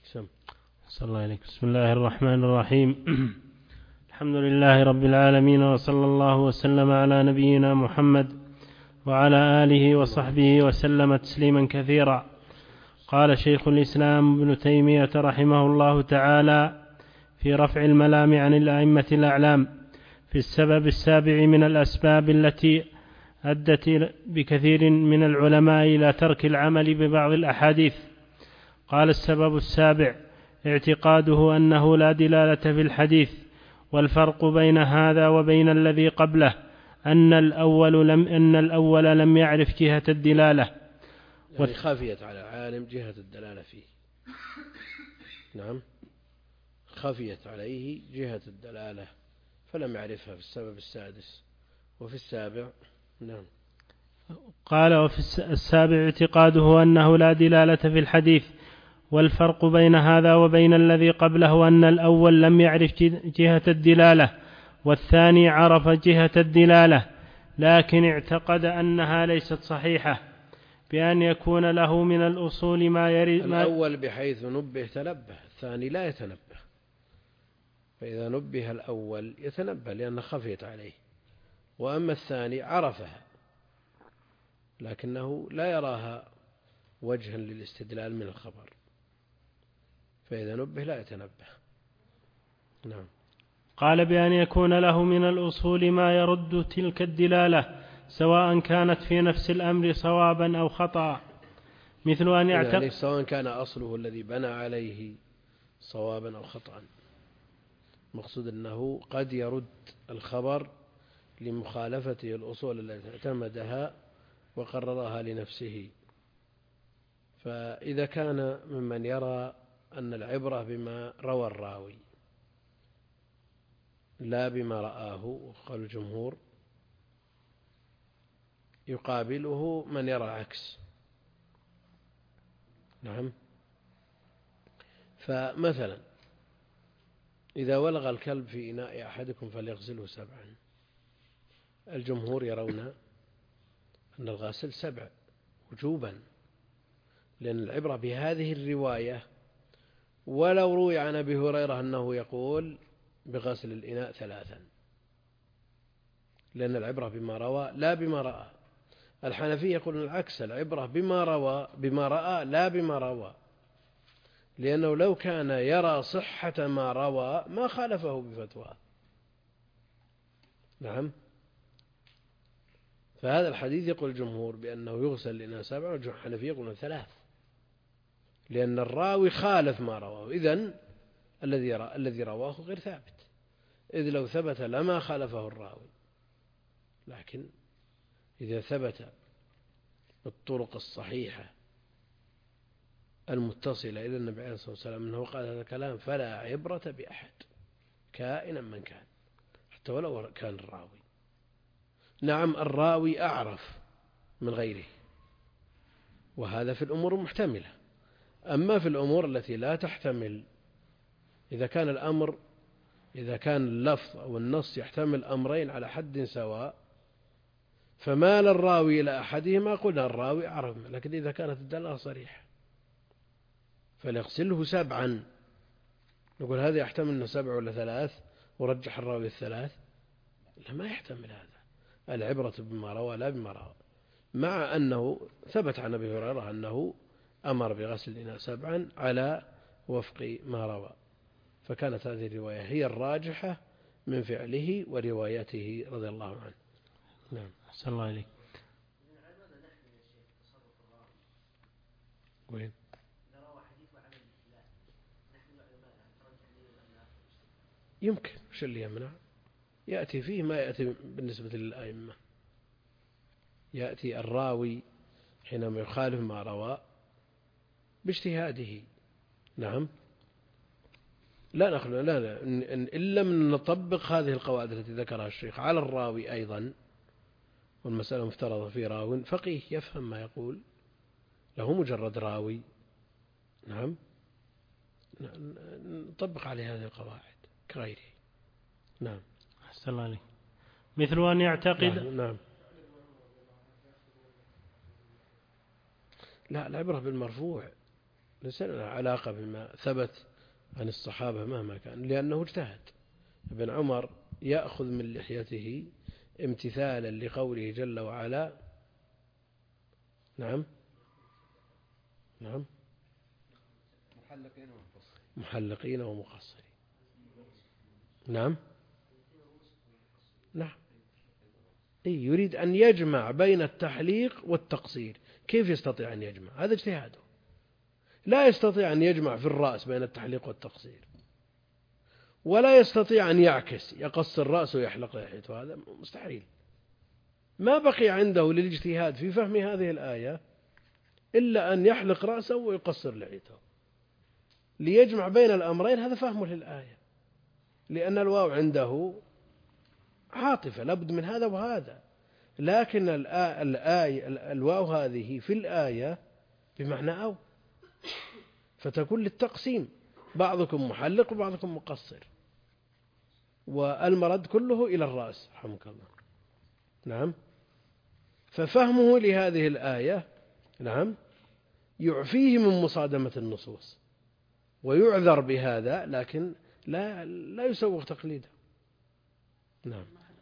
صلى الله عليك. بسم الله الرحمن الرحيم. الحمد لله رب العالمين، وصلى الله وسلم على نبينا محمد وعلى آله وصحبه وسلم تسليما كثيرا. قال شيخ الإسلام ابن تيمية رحمه الله تعالى في رفع الملام عن الأئمة الأعلام في السبب السابع من الأسباب التي أدت بكثير من العلماء إلى ترك العمل ببعض الأحاديث. قال السبب السابع اعتقاده أنه لا دلالة في الحديث، والفرق بين هذا وبين الذي قبله أن الأول لم يعرف جهة الدلالة، يعني خفيت على العالم جهة الدلالة فيه. نعم، خفيت عليه جهة الدلالة فلم يعرفها في السبب السادس. وفي السابع نعم قال وفي السابع اعتقاده أنه لا دلالة في الحديث، والفرق بين هذا وبين الذي قبله أن الأول لم يعرف جهة الدلالة والثاني عرف جهة الدلالة، لكن اعتقد أنها ليست صحيحة بأن يكون له من الأصول ما يرد. الأول بحيث نبه تنبه، الثاني لا يتنبه. فإذا نبه الأول يتنبه لأنه خفيت عليه، وأما الثاني عرفها لكنه لا يراها وجها للاستدلال من الخبر، فإذا نبه لا يتنبه. نعم. قال بأن يكون له من الأصول ما يرد تلك الدلالة سواء كانت في نفس الأمر صوابا أو خطأ، مثل أن يعني سواء كان أصله الذي بنى عليه صوابا أو خطأ. مقصود أنه قد يرد الخبر لمخالفته الأصول التي اعتمدها وقررها لنفسه. فإذا كان ممن يرى أن العبرة بما روى الراوي لا بما رآه، وقال الجمهور، يقابله من يرى العكس. نعم. فمثلا إذا ولغ الكلب في إناء أحدكم فليغسله 7، الجمهور يرون أن الغاسل 7 وجوبا، لأن العبرة بهذه الرواية، ولو روي عن أبي هريرة أنه يقول بغسل الإناء 3، لأن العبرة بما روى لا بما رأى. الحنفية يقولون العكس، العبرة بما رأى لا بما روى، لأنه لو كان يرى صحة ما روى ما خالفه بفتوى. نعم. فهذا الحديث يقول الجمهور بأنه يغسل الإناء 7، والحنفية يقولون 3، لأن الراوي خالف ما رواه. إذن الذي رواه غير ثابت، إذ لو ثبت لما خالفه الراوي. لكن إذا ثبت الطرق الصحيحة المتصلة إلى النبي عليه الصلاة والسلام أنه قال هذا الكلام فلا عبرة بأحد كائنا من كان، حتى ولو كان الراوي. نعم، الراوي أعرف من غيره، وهذا في الأمور المحتملة. أما في الأمور التي لا تحتمل، إذا كان اللفظ أو النص يحتمل أمرين على حد سواء فمال الراوي إلى أحدهما قلنا الراوي أعرف. لكن إذا كانت الدلالة صريحة فليغسله 7، نقول هذا يحتمل أنه 7 ولا 3، ورجح الراوي 3؟ لا، ما يحتمل هذا. العبرة بما روى لا بما روى، مع أنه ثبت عن أبي هريرة أنه أمر بغسل الإناء 7 على وفق ما روى، فكانت هذه الرواية هي الراجحة من فعله وروايته رضي الله عنه. نعم. أحسن الله عليك. وين؟ يمكن، وش اللي يمنع؟ يأتي فيه ما يأتي بالنسبة للأئمة، يأتي الراوي حينما يخالف ما روى باجتهاده. نعم. لا إن لم نطبق هذه القواعد التي ذكرها الشيخ على الراوي أيضا، والمسألة مفترضة في راو فقيه يفهم ما يقول، له مجرد راوي. نعم، نطبق عليه هذه القواعد كغيره. نعم. أحسن الله عليك. مثل أن يعتقد. نعم. لا، العبرة بالمرفوع، ليس له علاقة بما ثبت عن الصحابة مهما كان، لأنه اجتهد. ابن عمر يأخذ من لحيته امتثالا لقوله جل وعلا نعم محلقين ومقصرين. نعم يريد أن يجمع بين التحليق والتقصير. كيف يستطيع أن يجمع؟ هذا اجتهاده. لا يستطيع أن يجمع في الرأس بين التحليق والتقصير، ولا يستطيع أن يعكس يقص الرأس ويحلق لحيته، هذا مستحيل. ما بقي عنده للاجتهاد في فهم هذه الآية إلا أن يحلق رأسه ويقصر لحيته ليجمع بين الأمرين. هذا فهمه للآية، لأن الواو عنده عاطفة لابد من هذا وهذا، لكن الواو هذه في الآية بمعنى أو، فتكون للتقسيم، بعضكم محلق وبعضكم مقصر، والمرد كله إلى الرأس رحمك الله. نعم. ففهمه لهذه الآية نعم يعفيه من مصادمة النصوص ويعذر بهذا، لكن لا يسوغ تقليده. نعم.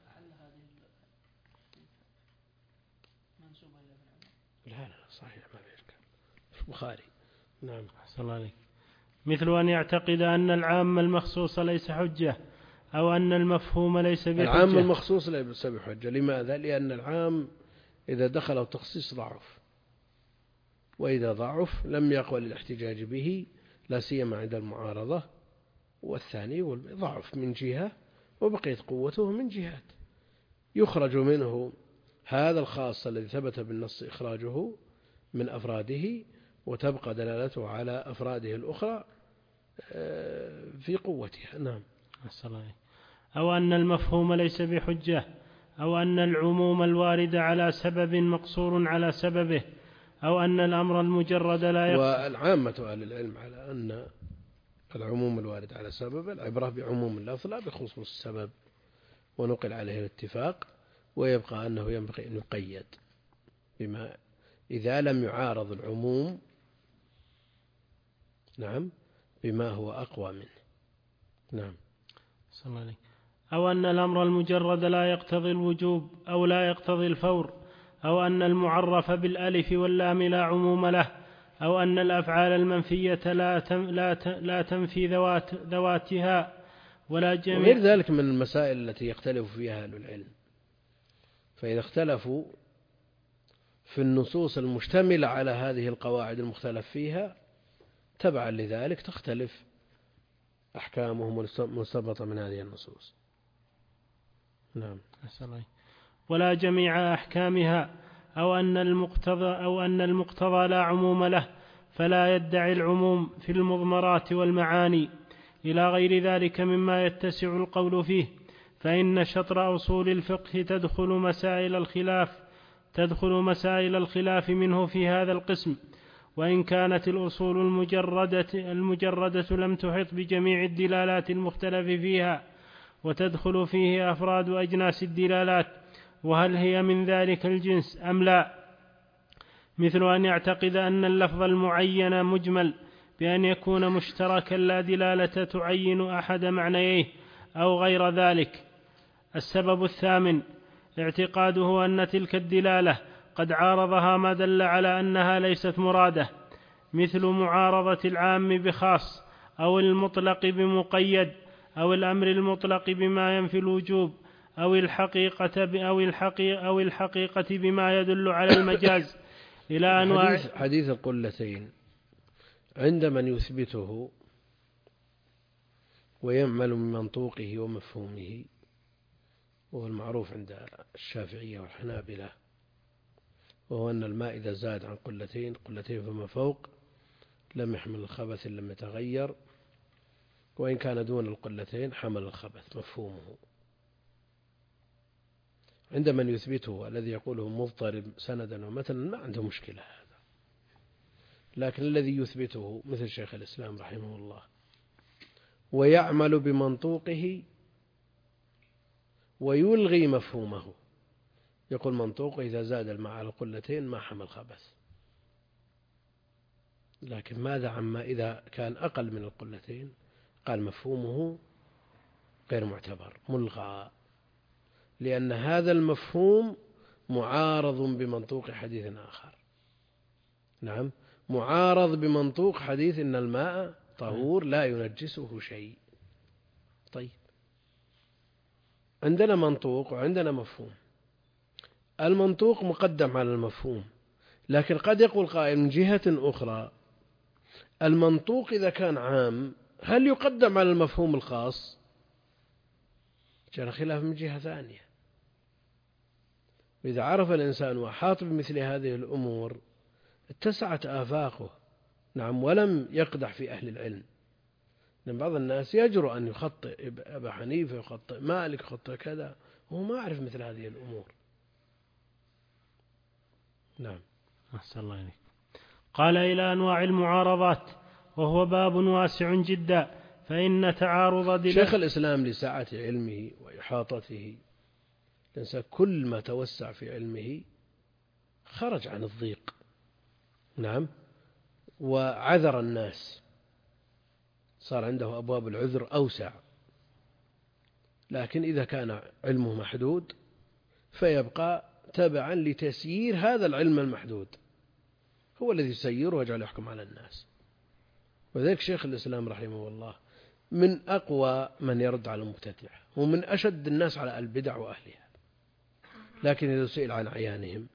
لا صحيح ما في إشكال في البخاري. نعم. أحسن الله عليك. مثل أن يعتقد أن العام المخصوص ليس حجة، أو أن المفهوم ليس بحجة. العام المخصوص ليس بحجة. لماذا؟ لأن العام إذا دخل التخصيص ضعف، وإذا ضعف لم يقبل الاحتجاج به، لا سيما عند المعارضة. والثاني ضعف من جهة وبقيت قوته من جهات، يخرج منه هذا الخاص الذي ثبت بالنص إخراجه من أفراده، وتبقى دلالته على أفراده الأخرى في قوتها. نعم. أو أن المفهوم ليس بحجة، أو أن العموم الوارد على سبب مقصور على سببه، أو أن الأمر المجرد لا يقصر. والعامة أهل العلم على أن العموم الوارد على سبب العبرة بعموم اللفظ لا بخصوص السبب، ونقل عليه الاتفاق، ويبقى أنه ينبغي أن يقيد بما إذا لم يعارض العموم نعم بما هو أقوى منه. نعم. أو أن الأمر المجرد لا يقتضي الوجوب أو لا يقتضي الفور، أو أن المعرف بالألف واللام لا عموم له، أو أن الأفعال المنفية لا تنفي ذواتها ولا جميع. وغير ذلك من المسائل التي يختلف فيها أهل العلم. فإذا اختلفوا في النصوص المشتملة على هذه القواعد المختلف فيها، تبعا لذلك تختلف أحكامهم المستنبطة من هذه النصوص. نعم. ولا جميع أحكامها، أو أن المقتضى لا عموم له، فلا يدعي العموم في المضمرات والمعاني إلى غير ذلك مما يتسع القول فيه. فإن شطر أصول الفقه تدخل مسائل الخلاف منه في هذا القسم، وإن كانت الأصول المجردة لم تحط بجميع الدلالات المختلف فيها، وتدخل فيه أفراد أجناس الدلالات، وهل هي من ذلك الجنس أم لا؟ مثل أن يعتقد أن اللفظ المعين مجمل بأن يكون مشتركا لا دلالة تعين أحد معنييه أو غير ذلك. السبب الثامن اعتقاده أن تلك الدلالة قد عارضها ما دل على أنها ليست مرادة، مثل معارضة العام بخاص، أو المطلق بمقيد، أو الأمر المطلق بما ينفي الوجوب، أو الحقيقة بما يدل على المجاز إلى أنواع. حديث القلتين عند من يثبته ويعمل من منطوقه ومفهومه، وهو المعروف عند الشافعية والحنابلة، وهو أن الماء إذا زاد عن قلتين فما فوق لم يحمل الخبث لم يتغير، وإن كان دون القلتين حمل الخبث مفهومه. عند من يثبته الذي يقوله مضطرب سندا ومتنا ما عنده مشكلة هذا، لكن الذي يثبته مثل شيخ الإسلام رحمه الله ويعمل بمنطوقه ويلغي مفهومه، يقول منطوقه إذا زاد الماء على القلتين ما حمل خبث، لكن ماذا عما إذا كان أقل من القلتين؟ قال مفهومه غير معتبر، ملغى، لأن هذا المفهوم معارض بمنطوق حديث آخر. نعم، معارض بمنطوق حديث إن الماء طهور لا ينجسه شيء. طيب، عندنا منطوق وعندنا مفهوم. المنطوق مقدم على المفهوم، لكن قد يقول قائل من جهة أخرى المنطوق إذا كان عام هل يقدم على المفهوم الخاص؟ جاء خلاف من جهة ثانية. وإذا عرف الإنسان وحاط بمثل هذه الأمور اتسعت آفاقه. نعم، ولم يقدح في أهل العلم، لأن بعض الناس يجرؤ أن يخطئ أبا حنيفة، يخطئ مالك، يخطئ كذا، وهو ما يعرف مثل هذه الأمور. نعم. أحسن الله إليك. قال إلى أنواع المعارضات، وهو باب واسع جدا، فإن تعارض شيخ الإسلام لسعة علمه وإحاطته، الإنسان كل ما توسع في علمه خرج عن الضيق. نعم، وعذر الناس، صار عنده أبواب العذر أوسع. لكن إذا كان علمه محدود فيبقى تبعا لتسيير هذا العلم المحدود، هو الذي يسيره ويجعل يحكم على الناس. وذلك شيخ الإسلام رحمه الله من أقوى من يرد على المبتدعة، ومن أشد الناس على البدع وأهلها. لكن إذا سئل عن عيانهم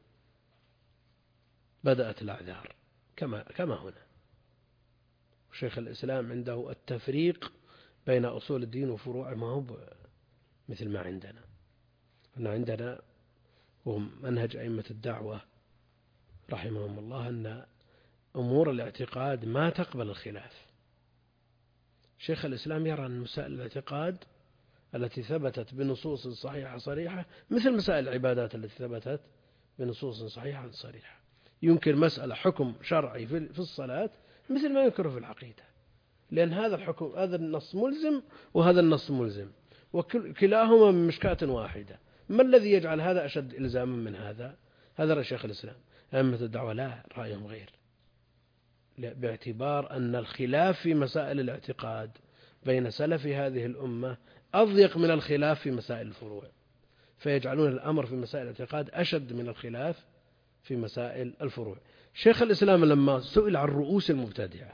بدأت الأعذار كما هنا. شيخ الإسلام عنده التفريق بين أصول الدين وفروعه، ما هو مثل ما عندنا. عندنا ومنهج أئمة الدعوة رحمهم الله أن أمور الاعتقاد ما تقبل الخلاف. شيخ الإسلام يرى أن مسائل الاعتقاد التي ثبتت بنصوص صحيحة صريحة مثل مسائل العبادات التي ثبتت بنصوص صحيحة صريحة. يمكن مسألة حكم شرعي في الصلاة مثل ما ينكره في العقيدة، لأن هذا الحكم، هذا النص ملزم وهذا النص ملزم، وكلاهما من مشكاة واحدة. ما الذي يجعل هذا أشد إلزاما من هذا؟ هذا رأي شيخ الإسلام. أئمة الدعوة لا، رأيهم غير، باعتبار أن الخلاف في مسائل الاعتقاد بين سلف هذه الأمة أضيق من الخلاف في مسائل الفروع، فيجعلون الأمر في مسائل الاعتقاد أشد من الخلاف في مسائل الفروع. شيخ الإسلام لما سئل عن رؤوس المبتدعة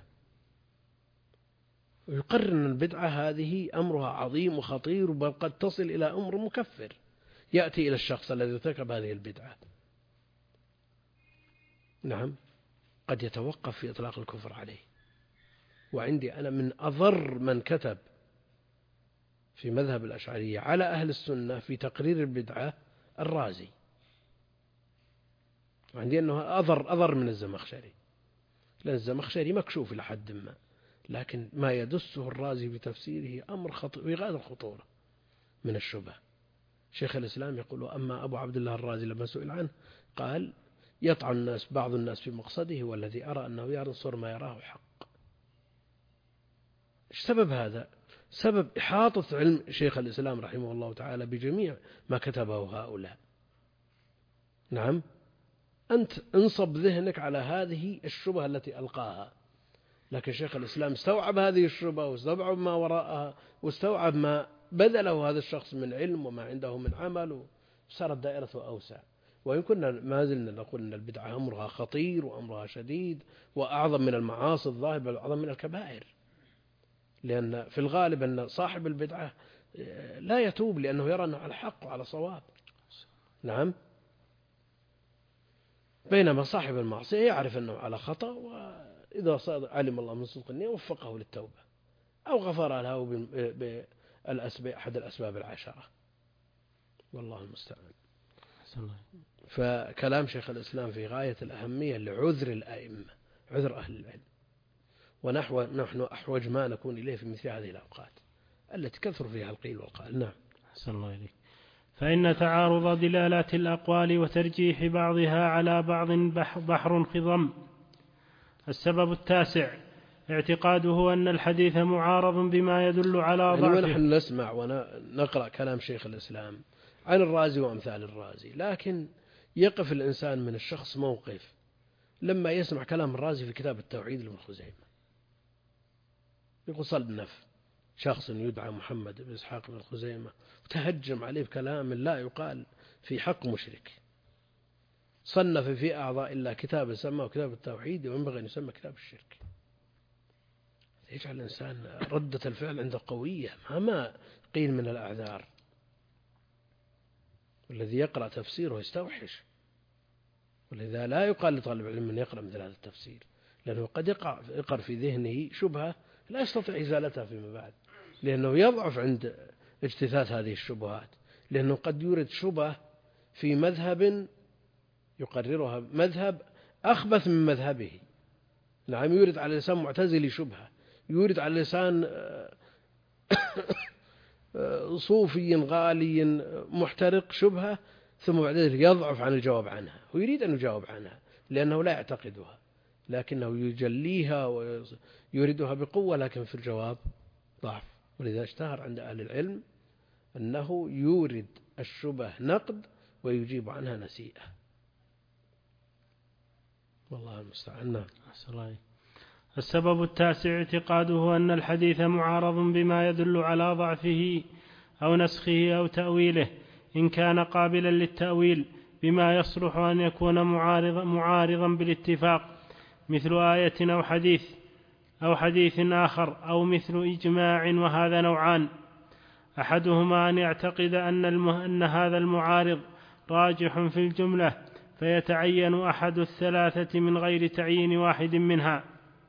ويقرر أن البدعة هذه أمرها عظيم وخطير، بل قد تصل إلى أمر مكفر يأتي إلى الشخص الذي ارتكب هذه البدعة. نعم، قد يتوقف في إطلاق الكفر عليه. وعندي أنا من أضر من كتب في مذهب الأشعرية على أهل السنة في تقرير البدعة الرازي، وعندي أنه أضر من الزمخشري، لأن الزمخشري مكشوف إلى حد ما، لكن ما يدسه الرازي بتفسيره أمر خطير في غاية الخطورة من الشبه. شيخ الإسلام يقول: أما أبو عبد الله الرازي لما سئل عنه قال: يطعن بعض الناس في مقصده، والذي أرى أنه ينصر ما يراه حق. إيش سبب هذا؟ سبب إحاطة علم شيخ الإسلام رحمه الله تعالى بجميع ما كتبه هؤلاء. نعم، أنت انصب ذهنك على هذه الشبهة التي ألقاها، لكن شيخ الإسلام استوعب هذه الشبهة واستوعب ما وراءها واستوعب ما بذله هذا الشخص من علم وما عنده من عمل، وصارت دائرته أوسع. وإن كنا ما زلنا نقول أن البدعة أمرها خطير وأمرها شديد وأعظم من المعاصي الظاهرة، بل أعظم من الكبائر، لأن في الغالب أن صاحب البدعة لا يتوب لأنه يرى أنه على حق وعلى صواب. نعم، بينما صاحب المعصية يعرف أنه على خطأ، وإذا علم الله من صدق النية وفقه للتوبة أو غفر له أحد الأسباب العشرة، والله المستعان. فكلام شيخ الإسلام في غاية الأهمية لعذر الأئمة، عذر أهل العلم، ونحن أحوج ما نكون إليه في مثل هذه الأوقات التي كثر فيها القيل والقال. نعم. أحسن الله إليك. فإن تعارض دلالات الأقوال وترجيح بعضها على بعض بحر خضم. السبب التاسع اعتقاده أن الحديث معارض بما يدل على ضعفه. ونحن نسمع ونقرأ كلام شيخ الإسلام عن الرازي وأمثال الرازي، لكن يقف الإنسان من الشخص موقف لما يسمع كلام الرازي في كتاب التوحيد لابن خزيمة، يقول صنف شخص يدعى محمد بن إسحاق بن خزيمة وتهجم عليه بكلام لا يقال في حق مشرك، صنف في أعضاء الله كتاب سماه كتاب التوحيد وينبغي أن يسمى كتاب الشرك. يجعل الإنسان ردة الفعل عنده قوية مهما قيل من الأعذار. والذي يقرأ تفسيره يستوحش، ولذا لا يقال لطالب العلم أن يقرأ مثل هذا التفسير، لأنه قد يقر في ذهنه شبهة لا يستطيع إزالتها فيما بعد، لأنه يضعف عند اجتثاث هذه الشبهات، لأنه قد يورد شبهة في مذهب يقررها مذهب أخبث من مذهبه. نعم، يورد على لسان معتزلي شبهة، يورد على لسان صوفي غالي محترق شبهة، ثم بعد ذلك يضعف عن الجواب عنها، ويريد أن يجاوب عنها لأنه لا يعتقدها، لكنه يجليها ويريدها بقوة، لكن في الجواب ضعف. ولذا اشتهر عند أهل العلم أنه يورد الشبه نقد ويجيب عنها نسيئة. والله المستعان. السبب التاسع اعتقاده أن الحديث معارض بما يدل على ضعفه أو نسخه أو تأويله، إن كان قابلا للتأويل بما يصلح أن يكون معارضا بالاتفاق، مثل آية أو حديث آخر، أو مثل إجماع، وهذا نوعان: أحدهما أن يعتقد أن هذا المعارض راجح في الجملة فيتعين أحد الثلاثة من غير تعيين واحد منها،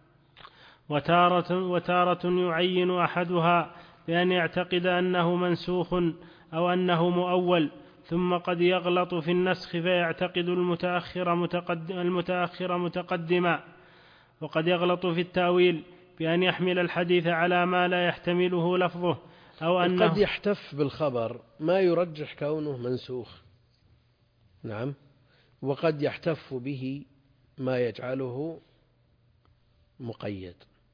وتارة يعين أحدها بأن يعتقد أنه منسوخ أو أنه مؤول، ثم قد يغلط في النسخ فيعتقد المتأخر متقدما، وقد يغلط في التأويل بأن يحمل الحديث على ما لا يحتمله لفظه، أو أنه قد يحتف بالخبر ما يرجح كونه منسوخ. نعم، وقد يحتف به ما يجعله مقيد.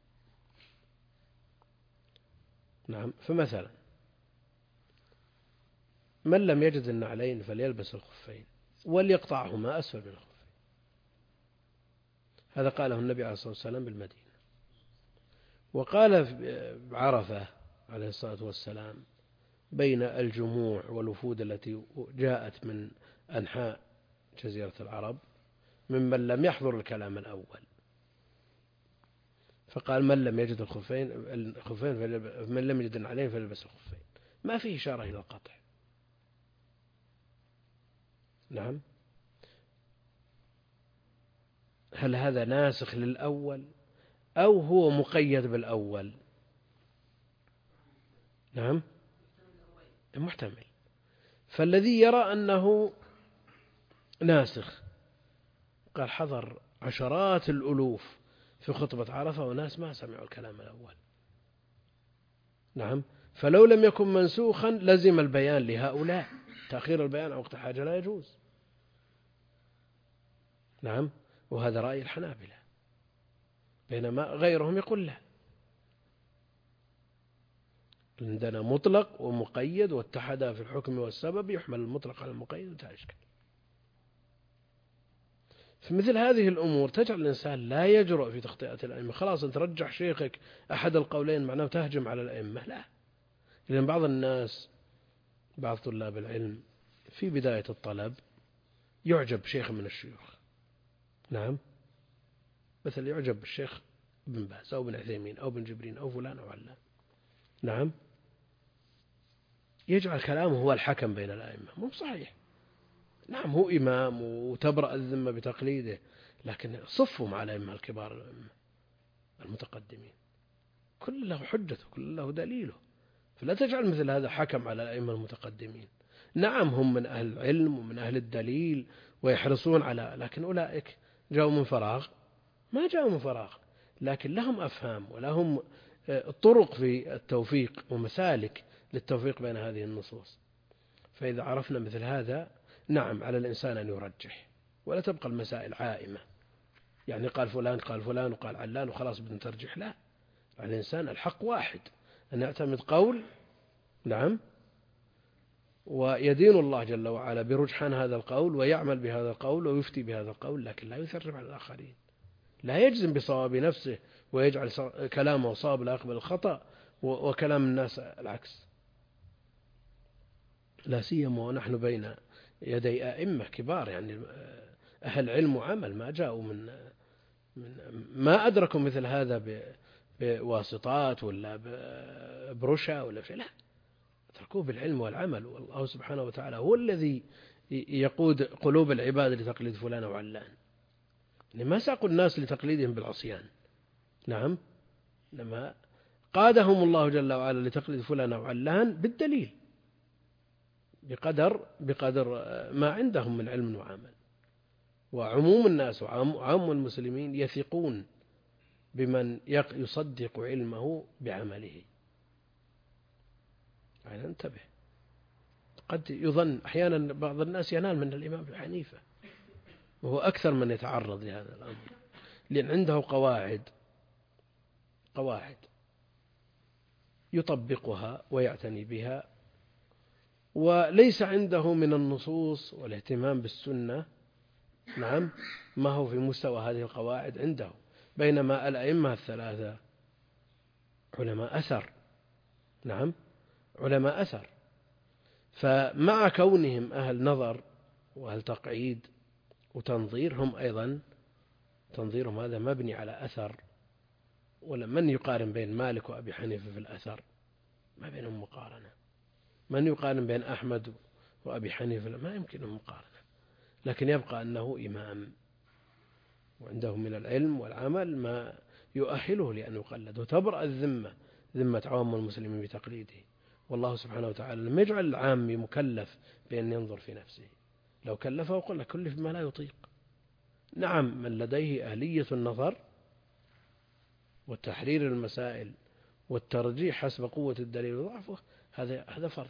نعم، فمثلا من لم يجد النعلين فليلبس الخفين وليقطعهما أسفل من الخفين، هذا قاله النبي عليه الصلاة والسلام بالمدينة. وقال عرفة عليه الصلاة والسلام بين الجموع والوفود التي جاءت من أنحاء جزيرة العرب ممن لم يحضر الكلام الأول، فقال من لم يجد الخفين من لم يجد النعلين فليلبس الخفين، ما فيه إشارة إلى القطع. نعم، هل هذا ناسخ للأول أو هو مقيد بالأول؟ نعم، محتمل. فالذي يرى أنه ناسخ قال حضر عشرات الألوف في خطبة عرفة وناس ما سمعوا الكلام الأول. نعم، فلو لم يكن منسوخا لزم البيان لهؤلاء، تأخير البيان عن وقت حاجة لا يجوز. نعم، وهذا رأي الحنابلة، بينما غيرهم يقول لا، عندنا مطلق ومقيد واتحدا في الحكم والسبب، يحمل المطلق على المقيد وانتهى الإشكال. في مثل هذه الأمور تجعل الإنسان لا يجرؤ في تخطئة الأئمة. خلاص أنت رجح شيخك أحد القولين معناه تهجم على الأئمة، لا، لأن بعض الناس بعض طلاب العلم في بداية الطلب يعجب شيخ من الشيوخ. نعم، مثل يعجب بالشيخ ابن باز أو ابن عثيمين أو ابن جبرين أو فلان أو علان. نعم، يجعل كلامه هو الحكم بين الأئمة، مو صحيح. نعم، هو إمام وتبرأ الذمة بتقليده، لكن صفوا مع الأئمة الكبار الأئمة المتقدمين، كل له حجته كل له دليله، فلا تجعل مثل هذا حكم على الأئمة المتقدمين. نعم، هم من أهل العلم ومن أهل الدليل ويحرصون على، لكن أولئك جاءوا من فراغ؟ ما جاءوا من فراغ، لكن لهم أفهام ولهم طرق في التوفيق ومسالك للتوفيق بين هذه النصوص. فإذا عرفنا مثل هذا، نعم، على الإنسان أن يرجح ولا تبقى المسائل عائمة، يعني قال فلان وقال علان وخلاص بدنا ترجح، لا، على الإنسان الحق واحد، أن يعتمد قول نعم ويدين الله جل وعلا برجحان هذا القول ويعمل بهذا القول ويفتي بهذا القول، لكن لا يثرب على الآخرين، لا يجزم بصواب نفسه ويجعل كلامه صواب لا يقبل الخطأ وكلام الناس العكس، لا سيما ونحن بين يدي أئمة كبار يعني أهل علم وعمل، ما جاءوا ما أدركوا مثل هذا بواسطات ولا برشا ولا شيء، لا، تركوه بالعلم والعمل. والله سبحانه وتعالى هو الذي يقود قلوب العباد لتقليد فلان وعلان، ما ساقوا الناس لتقليدهم بالعصيان، نعم، لما قادهم الله جل وعلا لتقليد فلان وعلان بالدليل بقدر ما عندهم من علم وعمل. وعموم الناس وعام المسلمين يثقون بمن يصدق علمه بعمله. يعني انتبه، قد يظن أحيانا بعض الناس ينال من الإمام أبي حنيفة وهو أكثر من يتعرض لهذا الأمر، لأن عنده قواعد يطبقها ويعتني بها، وليس عنده من النصوص والاهتمام بالسنة، نعم، ما هو في مستوى هذه القواعد عنده، بينما الأئمة الثلاثة علماء أثر، نعم، علماء أثر، فمع كونهم أهل نظر وأهل تقعيد وتنظير، هم أيضا تنظيرهم هذا مبني على أثر. ولمن يقارن بين مالك وأبي حنيفة في الأثر؟ ما بينهم مقارنة. من يقارن بين أحمد وأبي حنيفة؟ ما يمكنهم مقارنة، لكن يبقى أنه إمام وعنده من العلم والعمل ما يؤهله لأن يقلد، وتبرأ ذمة عوام المسلمين بتقليده. والله سبحانه وتعالى لم يجعل العام مكلف بأن ينظر في نفسه، لو كلفه قل كلف ما لا يطيق. نعم، من لديه أهلية النظر وتحرير المسائل والترجيح حسب قوة الدليل وضعفه، هذا فرض،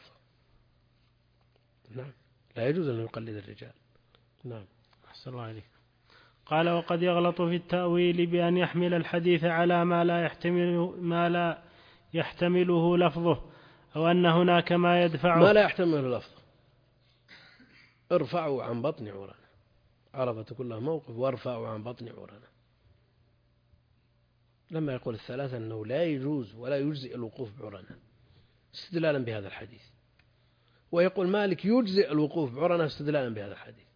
نعم، لا يجوز أن يقلد الرجال. نعم. أحسن الله عليك. قال: وقد يغلط في التأويل بأن يحمل الحديث على ما لا يحتمله لفظه، أو أن هناك ما يدفعه. ما لا يحتمله لفظه، ارفعوا عن بطن عرنا، عرفة كلها موقف، وارفعوا عن بطن عرنا. لما يقول الثلاثة أنه لا يجوز ولا يجزئ الوقوف بعرنا استدلالا بهذا الحديث، ويقول مالك يجزئ الوقوف بعرنا استدلالا بهذا الحديث،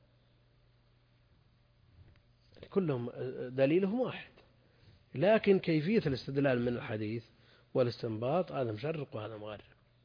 كلهم دليلهم واحد، لكن كيفية الاستدلال من الحديث والاستنباط هذا مشرق وهذا مغرب.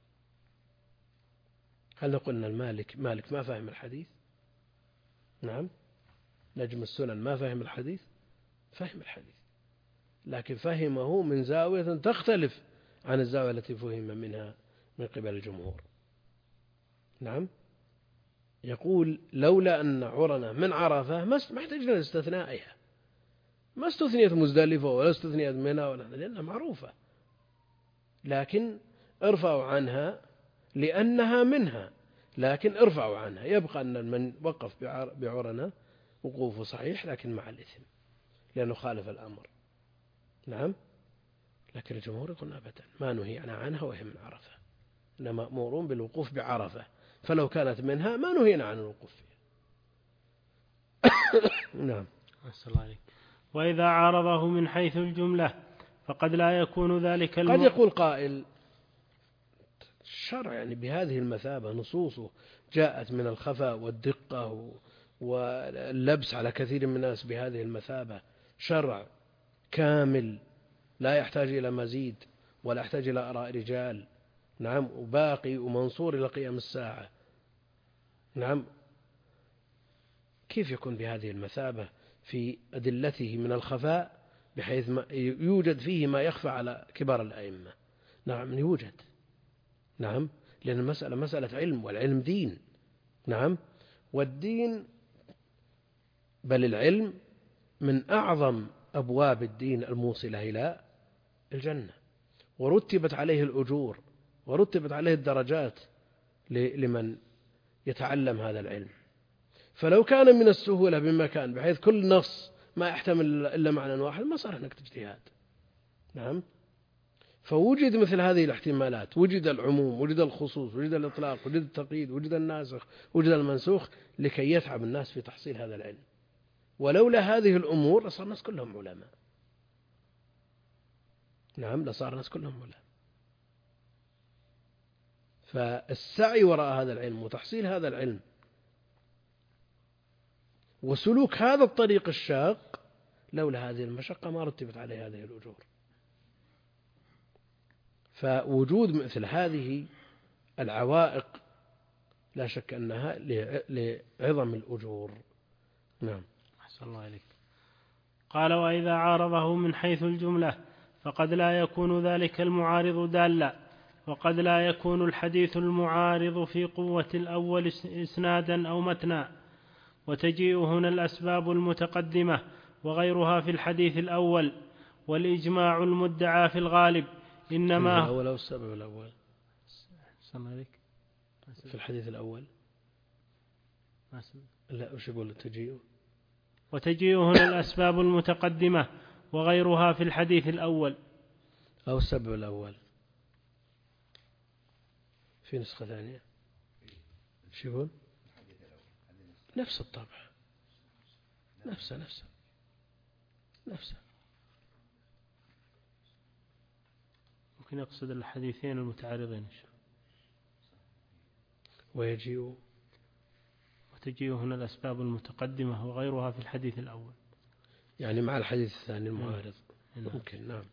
هل قلنا مالك ما فهم الحديث؟ نعم. نجم السنن ما فهم الحديث؟ فهم الحديث، لكن فهمه من زاوية تختلف عن الزاوية التي فهم منها من قبل الجمهور. نعم. يقول لولا أن عرنا من عرفة ما احتجنا لاستثنائها، ما استثنيت مزدلفة ولا استثنيت منها لأنها معروفة، لكن ارفعوا عنها لأنها منها، لكن ارفعوا عنها. يبقى أن من وقف بعرنا وقوفه صحيح لكن مع الإثم لأنه خالف الأمر. نعم. لكن الجمهور يقول أبدا ما نهينا عنها وهي من عرفة، إنما مأمورون بالوقوف بعرفة، فلو كانت منها ما نهينا عن الوقوف فيها. نعم. وإذا عارضه من حيث الجملة فقد لا يكون ذلك قد يقول قائل الشرع يعني بهذه المثابة نصوصه جاءت من الخفاء والدقة واللبس على كثير من الناس بهذه المثابة، شرع كامل لا يحتاج إلى مزيد ولا يحتاج إلى آراء رجال، نعم، وباقي ومنصور إلى قيام الساعة. نعم. كيف يكون بهذه المثابة في أدلته من الخفاء بحيث ما يوجد فيه ما يخفى على كبار الأئمة؟ نعم يوجد، نعم، لأن المسألة مسألة علم، والعلم دين. نعم. والدين بل العلم من أعظم أبواب الدين الموصلة إلى الجنة، ورتبت عليه الأجور ورتبت عليه الدرجات لمن يتعلم هذا العلم. فلو كان من السهولة بمكان بحيث كل نص ما يحتمل إلا معنى واحد ما صار هناك اجتهاد. نعم. فوجد مثل هذه الاحتمالات، وجد العموم، وجد الخصوص، وجد الإطلاق، وجد التقييد، وجد الناسخ، وجد المنسوخ، لكي يتعب الناس في تحصيل هذا العلم. ولولا هذه الأمور لصار الناس كلهم علماء. نعم، لصار الناس كلهم علماء. فالسعي وراء هذا العلم وتحصيل هذا العلم وسلوك هذا الطريق الشاق، لولا هذه المشقة ما رتبت عليه هذه الأجور. فوجود مثل هذه العوائق لا شك أنها لعظم الأجور. نعم. أحسن الله إليك. قال: وإذا عارضه من حيث الجملة فقد لا يكون ذلك المعارض دالا، وقد لا يكون الحديث المعارض في قوة الأول إسنادا أو متنا. وتجيء هنا الأسباب المتقدمة وغيرها في الحديث الأول، والإجماع المدعى في الغالب إنما الأول أو السبب الأول في الحديث الأول. لا، وش يقول تجيء؟ وتجيء هنا الأسباب المتقدمة وغيرها في الحديث الأول أو السبب الأول. في نسخة ثانية شو يقول؟ نفس الطبع، نفسه ممكن يقصد الحديثين المتعارضين. وتجيء هنا الأسباب المتقدمة وغيرها في الحديث الأول، يعني مع الحديث الثاني المعارض. ممكن. نعم.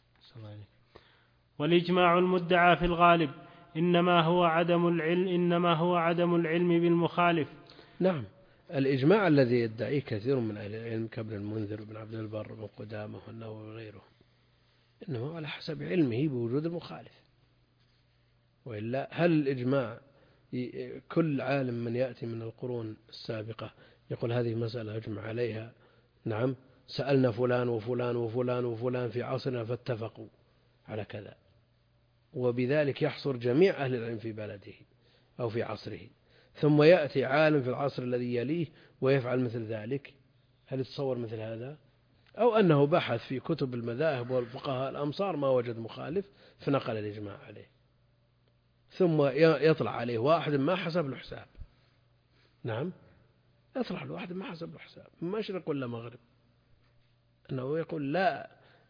والإجماع المدعى في الغالب إنما هو عدم العلم بالمخالف. نعم، الإجماع الذي يدعيه كثير من أهل العلم كابن المنذر وابن عبد البر وابن قدامة والنووي وغيره، إنه على حسب علمه بوجود المخالف. وإلا هل الإجماع كل عالم من يأتي من القرون السابقة يقول هذه مسألة أجمع عليها؟ نعم، سألنا فلان وفلان وفلان وفلان في عصرنا فاتفقوا على كذا، وبذلك يحصر جميع أهل العلم في بلده أو في عصره، ثم يأتي عالم في العصر الذي يليه ويفعل مثل ذلك. هل يتصور مثل هذا؟ أو أنه بحث في كتب المذاهب والفقهاء الأمصار ما وجد مخالف فنقل الإجماع عليه، ثم يطلع عليه واحد ما حسب له حساب. نعم، يطلع له واحد ما حسب له حساب، مشرق ولا مغرب، أنه يقول لا،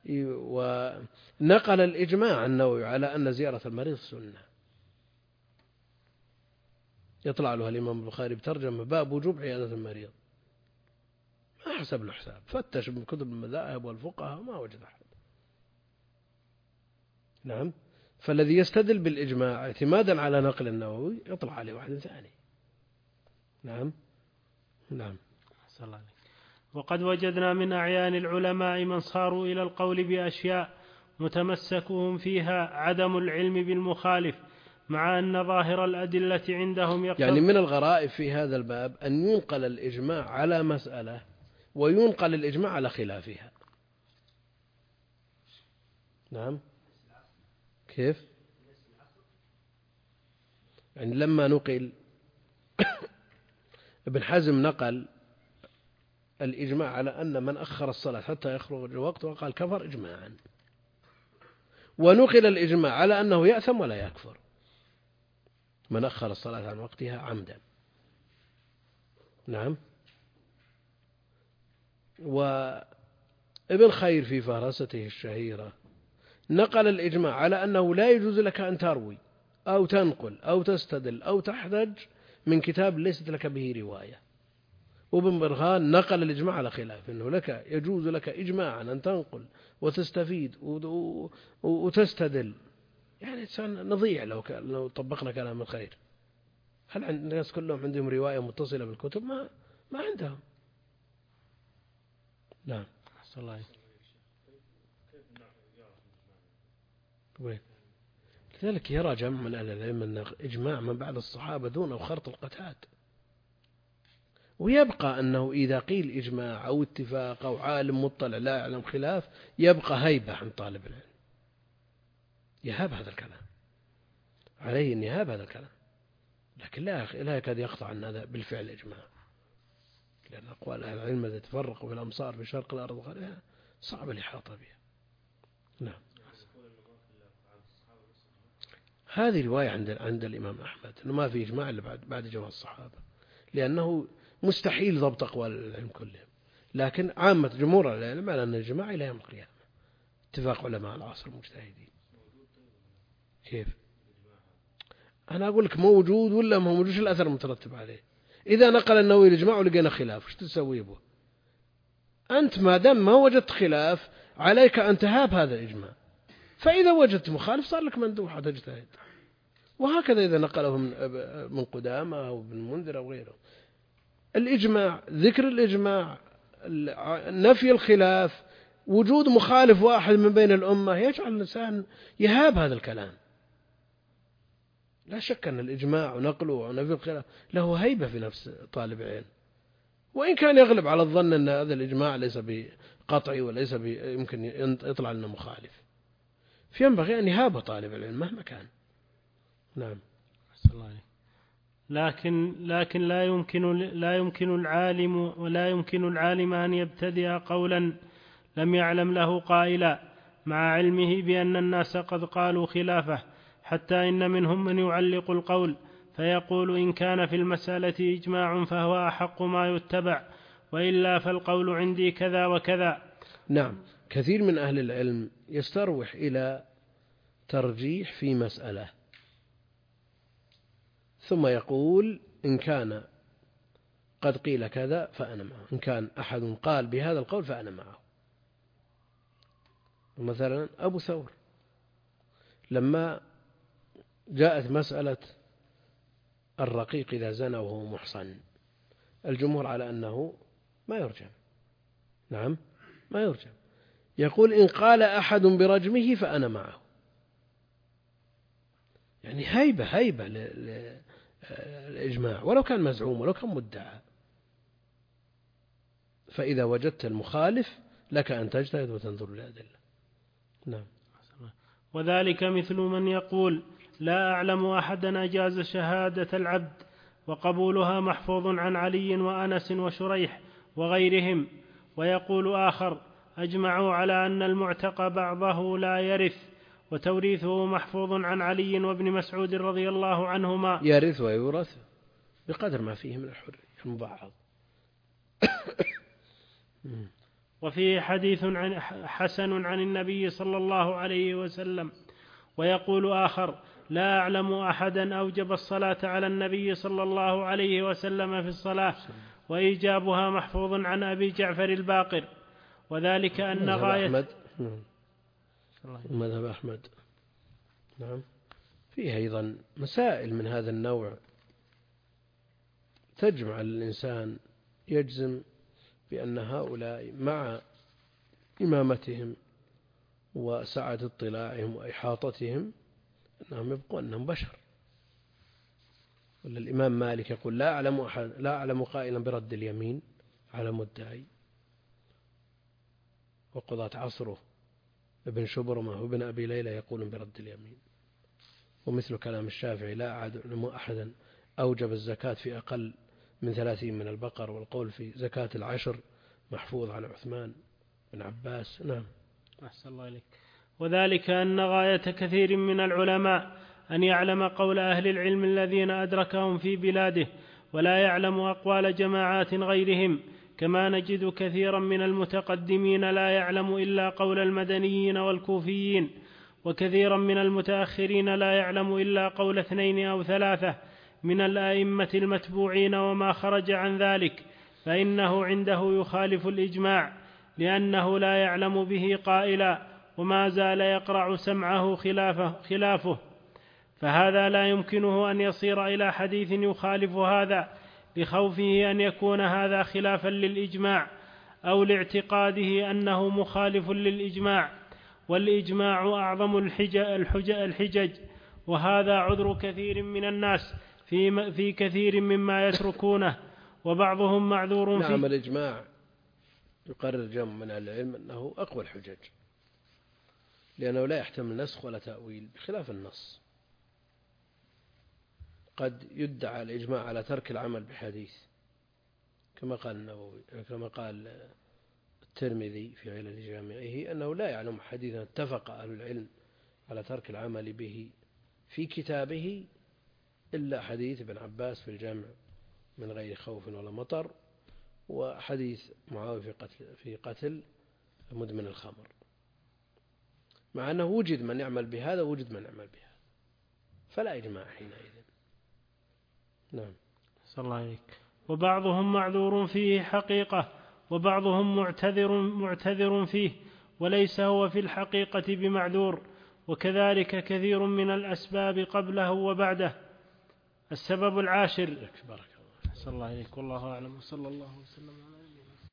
ونقل الإجماع النووي على أن زيارة المريض سنة. يطلع له الإمام البخاري بترجمة باب وجوب عيادة المريض، ما حسب له حساب، فتش من كتب المذاهب والفقهاء ما وجد أحد. نعم، فالذي يستدل بالإجماع اعتمادا على نقل النووي يطلع عليه واحد ثاني. نعم. وقد وجدنا من أعيان العلماء من صاروا إلى القول بأشياء متمسكهم فيها عدم العلم بالمخالف، مع أن ظاهر الأدلة عندهم يقتضي. يعني من الغرائب في هذا الباب أن ينقل الإجماع على مسألة وينقل الإجماع على خلافها. نعم، كيف؟ يعني لما نقل ابن حزم نقل الإجماع على أن من أخر الصلاة حتى يخرج الوقت وقال كفر إجماعا، ونقل الإجماع على أنه يأثم ولا يكفر من أخر الصلاة عن وقتها عمدا. نعم. وابن خير في فهرسته الشهيرة نقل الإجماع على أنه لا يجوز لك أن تروي أو تنقل أو تستدل أو تحتج من كتاب ليست لك به رواية. وابن برهان نقل الإجماع على خلاف، أنه لك يجوز لك إجماعا أن تنقل وتستفيد وتستدل. يعني نضيع لو طبقنا كلام الخير. هل الناس كلهم عندهم رواية متصلة بالكتب؟ ما عندهم. نعم. لذلك يرى جمع من أهل العلم أن إجماع من بعد الصحابة دون خرط القتاد. ويبقى أنه إذا قيل إجماع أو اتفاق أو عالم مطلع لا يعلم خلاف يبقى هيبة عن طالب العلم، يهاب هذا الكلام، عليه أن يهاب هذا الكلام، لكن لا يكاد يقطع عن هذا بالفعل إجماع، لأن أقوال أهل العلم التي تفرقوا في الأمصار في شرق الأرض وغيرها صعب الإحاطة بها. نعم. هذه رواية عند الإمام أحمد أنه ما في إجماع إلا بعد إجماع الصحابة، لأنه مستحيل ضبط أقوال العلم كلهم. لكن عامة جمهور العلم على أن الإجماع إلى يوم القيامة، اتفاق علماء العصر المجتهدين. كيف؟ أنا أقول لك موجود ولا ما موجود، الأثر المترتب عليه. إذا نقل النووي الإجماع ولقينا خلاف، وش تسوي به؟ أنت ما دام ما وجدت خلاف عليك أن تهاب هذا الإجماع، فإذا وجدت مخالف صار لك مندوحة تجتهد. وهكذا إذا نقله من قدامى أو من منذر أو غيره. الإجماع، ذكر الإجماع، نفي الخلاف، وجود مخالف واحد من بين الأمة يجعل الإنسان يهاب هذا الكلام. لا شك أن الإجماع ونقله ونفي الخلاف له هيبة في نفس طالب العلم، وإن كان يغلب على الظن أن هذا الإجماع ليس بقطعي وليس يمكن يطلع لنا مخالف، فينبغي أن يهاب طالب العلم مهما كان. نعم. لكن لا يمكن العالم أن يبتدئ قولا لم يعلم له قائلا مع علمه بأن الناس قد قالوا خلافه، حتى إن منهم من يعلق القول فيقول إن كان في المسألة إجماع فهو أحق ما يتبع، وإلا فالقول عندي كذا وكذا. نعم، كثير من أهل العلم يستروح إلى ترجيح في مسألة ثم يقول إن كان قد قيل كذا فأنا معه، إن كان أحد قال بهذا القول فأنا معه. مثلا أبو ثور لما جاءت مسألة الرقيق إذا زنى وهو محصن، الجمهور على أنه ما يرجم. نعم، ما يرجم. يقول إن قال أحد برجمه فأنا معه. يعني هيبة للإجماع ولو كان مزعوم ولو كان مدعى. فإذا وجدت المخالف لك أن تجتهد وتنظر للأدلة. نعم. وذلك مثل من يقول لا أعلم أحدا أجاز شهادة العبد وقبولها محفوظ عن علي وأنس وشريح وغيرهم، ويقول آخر أجمعوا على أن المعتق بعضه لا يرث وتوريثه محفوظ عن علي وابن مسعود رضي الله عنهما. يرث ويورث بقدر ما فيه من الحرية المبعض. وفيه حديث حسن عن النبي صلى الله عليه وسلم. ويقول آخر لا أعلم أحدا أوجب الصلاة على النبي صلى الله عليه وسلم في الصلاة وإيجابها محفوظ عن أبي جعفر الباقر. وذلك أن غاية مذهب أحمد. نعم، فيه أيضا مسائل من هذا النوع تجمع الإنسان يجزم بأن هؤلاء مع إمامتهم وسعة اطلاعهم وإحاطتهم أنهم يبقوا أنهم بشر. ولا الإمام مالك يقول لا أعلم قائلا برد اليمين على مدعي. وقضاة عصره ابن شبرمة وابن أبي ليلى يقولون برد اليمين. ومثل كلام الشافعي لا أعلم أحدا أوجب الزكاة في أقل من 30 من البقر، والقول في زكاة العشر محفوظ عن عثمان بن عباس. نعم. أحسن الله إليك. وذلك أن غاية كثير من العلماء أن يعلم قول أهل العلم الذين أدركهم في بلاده، ولا يعلم أقوال جماعات غيرهم، كما نجد كثيرا من المتقدمين لا يعلم إلا قول المدنيين والكوفيين، وكثيرا من المتأخرين لا يعلم إلا قول 2 أو 3 من الأئمة المتبوعين وما خرج عن ذلك، فإنه عنده يخالف الإجماع، لأنه لا يعلم به قائلا وما زال يقرع سمعه خلافه، فهذا لا يمكنه أن يصير إلى حديث يخالف هذا، لخوفه أن يكون هذا خلافا للإجماع أو لاعتقاده أنه مخالف للإجماع، والإجماع أعظم الحجج، وهذا عذر كثير من الناس في كثير مما يتركونه، وبعضهم معذور فيه. نعم، الإجماع يقرر جمع من العلم أنه أقوى الحجج، لأنه لا يحتمل نسخ ولا تأويل، بخلاف النص. قد يدعى الإجماع على ترك العمل بحديث كما قال النووي، كما قال الترمذي في علل جامعه أنه لا يعلم حديثا اتفق أهل العلم على ترك العمل به في كتابه إلا حديث ابن عباس في الجمع من غير خوف ولا مطر، وحديث معاوية في قتل مدمن الخمر، مع أنه وجد من يعمل بهذا ووجد من يعمل بهذا، فلا إجماع حينئذ. نعم. صلى الله عليك. وبعضهم معذور فيه حقيقة، وبعضهم معتذر فيه، وليس هو في الحقيقة بمعذور، وكذلك كثير من الأسباب قبله وبعده. السبب العاشر. بارك الله. صلى الله عليك. والله أعلم، وصلى الله وسلم على